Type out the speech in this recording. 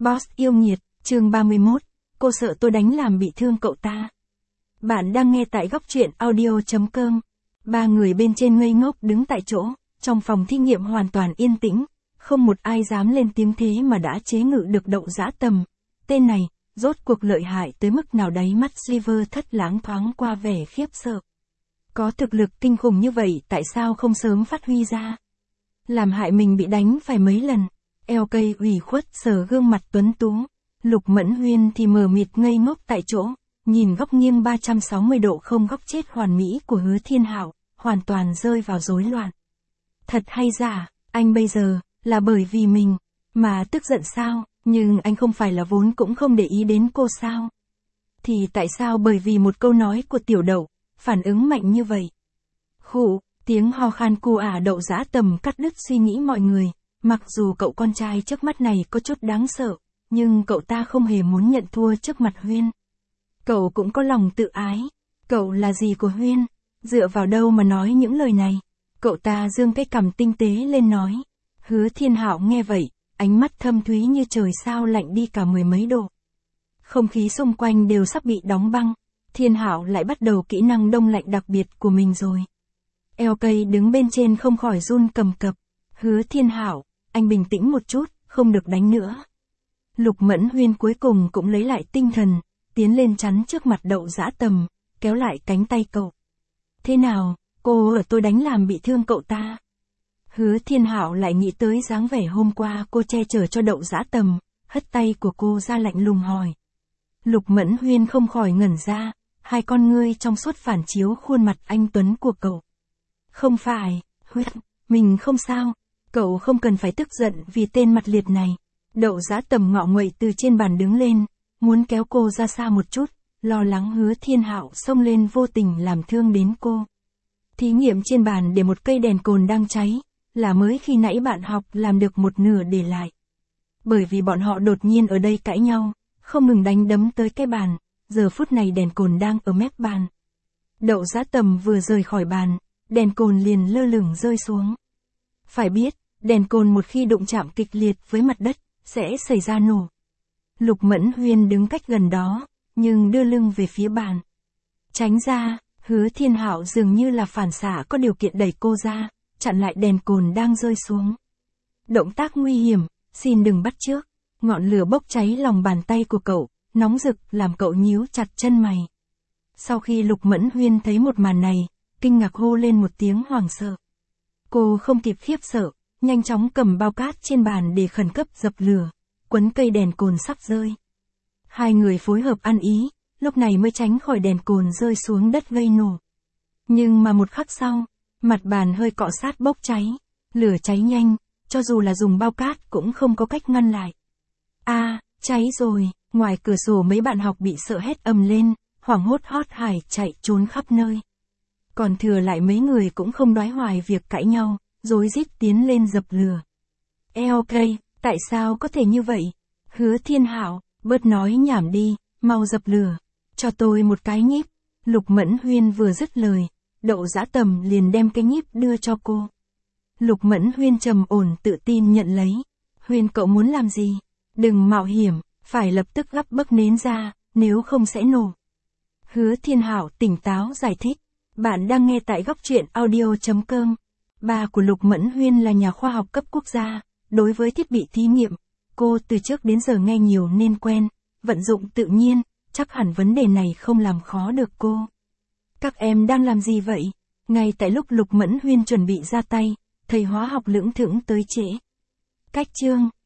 Boss yêu nghiệt, chương 31, cô sợ tôi đánh làm bị thương cậu ta. Bạn đang nghe tại góc truyện audio.com. Ba người bên trên ngây ngốc đứng tại chỗ, trong phòng thí nghiệm hoàn toàn yên tĩnh, không một ai dám lên tiếng thế mà đã chế ngự được Đậu Dã Tầm. Tên này, rốt cuộc lợi hại tới mức nào đấy, mắt Silver Thất Lãng thoáng qua vẻ khiếp sợ. Có thực lực kinh khủng như vậy tại sao không sớm phát huy ra? Làm hại mình bị đánh phải mấy lần. LK ủy khuất sờ gương mặt tuấn tú. Lục Mẫn Huyên thì mờ mịt ngây ngốc tại chỗ, nhìn góc nghiêng 360 độ không góc chết hoàn mỹ của Hứa Thiên Hạo, hoàn toàn rơi vào rối loạn. Thật hay giả, anh bây giờ, là bởi vì mình, mà tức giận sao, nhưng anh không phải là vốn cũng không để ý đến cô sao? Thì tại sao bởi vì một câu nói của Tiểu Đậu, phản ứng mạnh như vậy? Khụ, tiếng ho khan cu Đậu Dã Tầm cắt đứt suy nghĩ mọi người, mặc dù cậu con trai trước mắt này có chút đáng sợ, nhưng cậu ta không hề muốn nhận thua trước mặt Huyên. Cậu cũng có lòng tự ái. Cậu là gì của Huyên? Dựa vào đâu mà nói những lời này? Cậu ta dương cái cằm tinh tế lên nói. Hứa Thiên Hạo nghe vậy, ánh mắt thâm thúy như trời sao lạnh đi cả mười mấy độ. Không khí xung quanh đều sắp bị đóng băng. Thiên Hạo lại bắt đầu kỹ năng đông lạnh đặc biệt của mình rồi. LK đứng bên trên không khỏi run cầm cập. Hứa Thiên Hạo, anh bình tĩnh một chút, không được đánh nữa. Lục Mẫn Huyên cuối cùng cũng lấy lại tinh thần, tiến lên chắn trước mặt Đậu Dã Tầm, kéo lại cánh tay cậu. Thế nào, cô ở tôi đánh làm bị thương cậu ta? Hứa Thiên Hạo lại nghĩ tới dáng vẻ hôm qua cô che chở cho Đậu Dã Tầm, hất tay của cô ra lạnh lùng hỏi. Lục Mẫn Huyên không khỏi ngẩn ra, hai con ngươi trong suốt phản chiếu khuôn mặt anh tuấn của cậu. Không phải, Huyên, mình không sao, cậu không cần phải tức giận vì tên mặt liệt này. Đậu Dã Tầm ngọ nguậy từ trên bàn đứng lên, muốn kéo cô ra xa một chút, lo lắng Hứa Thiên Hạo xông lên vô tình làm thương đến cô. Thí nghiệm trên bàn để một cây đèn cồn đang cháy, là mới khi nãy bạn học làm được một nửa để lại. Bởi vì bọn họ đột nhiên ở đây cãi nhau, không ngừng đánh đấm tới cái bàn, giờ phút này đèn cồn đang ở mép bàn. Đậu Dã Tầm vừa rời khỏi bàn, đèn cồn liền lơ lửng rơi xuống. Phải biết, đèn cồn một khi đụng chạm kịch liệt với mặt đất, sẽ xảy ra nổ. Lục Mẫn Huyên đứng cách gần đó, nhưng đưa lưng về phía bàn. Tránh ra, Hứa Thiên Hạo dường như là phản xạ có điều kiện đẩy cô ra, chặn lại đèn cồn đang rơi xuống. Động tác nguy hiểm, xin đừng bắt chước. Ngọn lửa bốc cháy lòng bàn tay của cậu, nóng rực làm cậu nhíu chặt chân mày. Sau khi Lục Mẫn Huyên thấy một màn này, kinh ngạc hô lên một tiếng hoảng sợ. Cô không kịp khiếp sợ, nhanh chóng cầm bao cát trên bàn để khẩn cấp dập lửa, quấn cây đèn cồn sắp rơi. Hai người phối hợp ăn ý, lúc này mới tránh khỏi đèn cồn rơi xuống đất gây nổ. Nhưng mà một khắc sau, mặt bàn hơi cọ sát bốc cháy, lửa cháy nhanh, cho dù là dùng bao cát cũng không có cách ngăn lại. Cháy rồi, ngoài cửa sổ mấy bạn học bị sợ hét ầm lên, hoảng hốt hót hải chạy trốn khắp nơi. Còn thừa lại mấy người cũng không đoái hoài việc cãi nhau, rối rít tiến lên dập lửa. LK, tại sao có thể như vậy? Hứa Thiên Hạo, bớt nói nhảm đi, mau dập lửa. Cho tôi một cái nhíp. Lục Mẫn Huyên vừa dứt lời, Đậu Dã Tầm liền đem cái nhíp đưa cho cô. Lục Mẫn Huyên trầm ổn tự tin nhận lấy. Huyên cậu muốn làm gì? Đừng mạo hiểm, phải lập tức gắp bấc nến ra, nếu không sẽ nổ. Hứa Thiên Hạo tỉnh táo giải thích. Bạn đang nghe tại góc truyện audio.com. Ba của Lục Mẫn Huyên là nhà khoa học cấp quốc gia, đối với thiết bị thí nghiệm, cô từ trước đến giờ nghe nhiều nên quen, vận dụng tự nhiên, chắc hẳn vấn đề này không làm khó được cô. Các em đang làm gì vậy? Ngay tại lúc Lục Mẫn Huyên chuẩn bị ra tay, thầy hóa học lững thững tới trễ. Cách chương